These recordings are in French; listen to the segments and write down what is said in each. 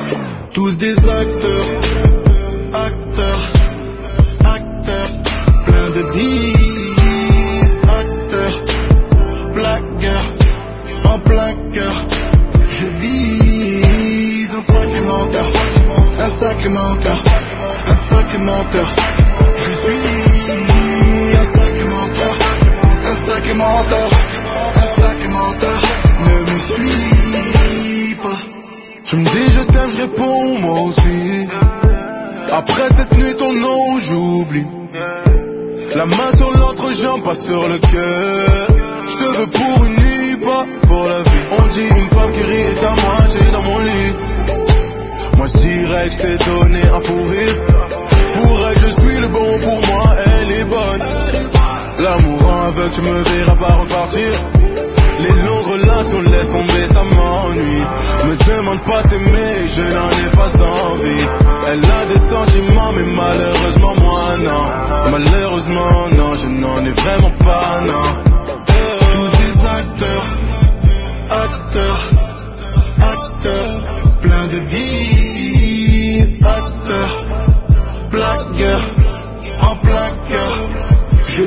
Tous des acteurs, acteurs, acteurs, plein de disques, acteurs, blagueurs, en plein cœur. Je vise un sacré menteur, un sacré menteur, un sacré menteur. Je suis un sacré menteur, un sacré menteur, un sacré menteur. Ne me suis pas. Tu me dis je t'aime, je réponds moi aussi. Après cette nuit ton nom j'oublie. La main sur l'entrejambe, pas sur le cœur. Je te veux pour une nuit, pas pour la vie. On dit une femme qui rit est à moitié dans mon lit. Moi je dirais que je t'ai donné un fou rire. Pour elle je suis le bon, pour moi elle est bonne. L'amour en aveugle, tu me verras pas repartir. Les longues relations laissent tomber, ça m'ennuie. Me demande pas t'aimer, je n'en ai pas envie. Elle a des sentiments mais malheureusement moi non. Malheureusement non, je n'en ai vraiment pas non. Tous ces acteurs, acteurs, acteurs, plein de vices, acteurs, blagueurs, en plein cœur. Je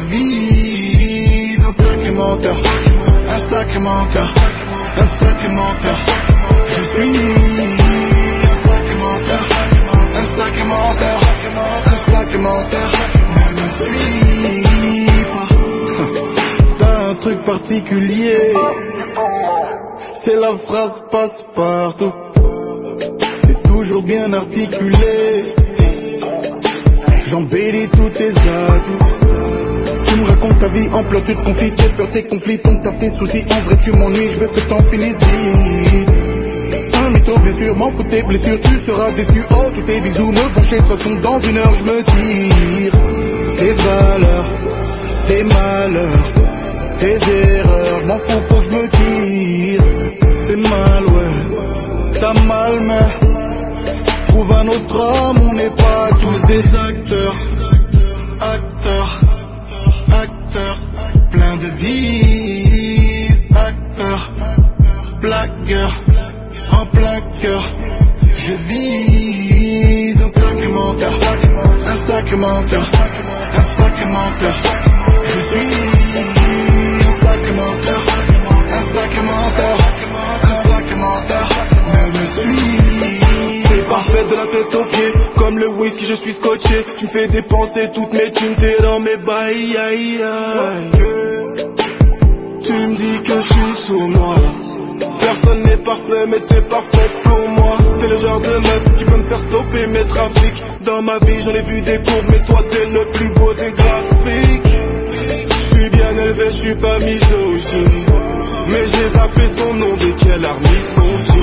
vis un sacré menteur, un sacré menteur, un sacré menteur. Je suis un sacré menteur, un sacré menteur, un sacré menteur. Ne me suis pas. T'as un truc particulier, c'est la phrase passe partout. C'est toujours bien articulé. J'embellis tous tes atouts. Tu me racontes ta vie en plein, tu te confies, tes peurs, tes conflits, donc t'as tes soucis. En vrai tu m'ennuies, je veux que t'en finisses vite. Un mytho bien sûr, m'en fous tes blessures, tu seras déçu. Oh tous tes bisous me font chier, de toute façon dans une heure je me tire. Tes valeurs, tes malheurs, tes erreurs, m'en fous, faut que je me tire. C'est mal ouais, t'as mal mais trouve un autre homme, on n'est pas tous des acteurs, acteurs, acteurs, plein de vices, acteurs, blagueurs, en plein cœur. Je vise un sacré menteur, un sacré menteur, un sacré menteur. Je suis un sacré menteur, un sacré menteur, un sacré menteur. Ne me suis. T'es parfaite de la tête aux pieds, comme le whisky je suis scotché. Tu me fais dépenser toutes mes thunes, t'es dans mes bails, aïe aïe. Tu me dis que je suis sous moi. Personne n'est parfait mais t'es parfaite pour moi. T'es le genre de meuf qui peut me faire stopper mes trafics. Dans ma vie j'en ai vu des courbes, mais toi t'es le plus beau des graphiques. Je suis bien élevé, je suis pas misogyne, mais j'ai zappé ton nom dès qu'elle a remis son jean.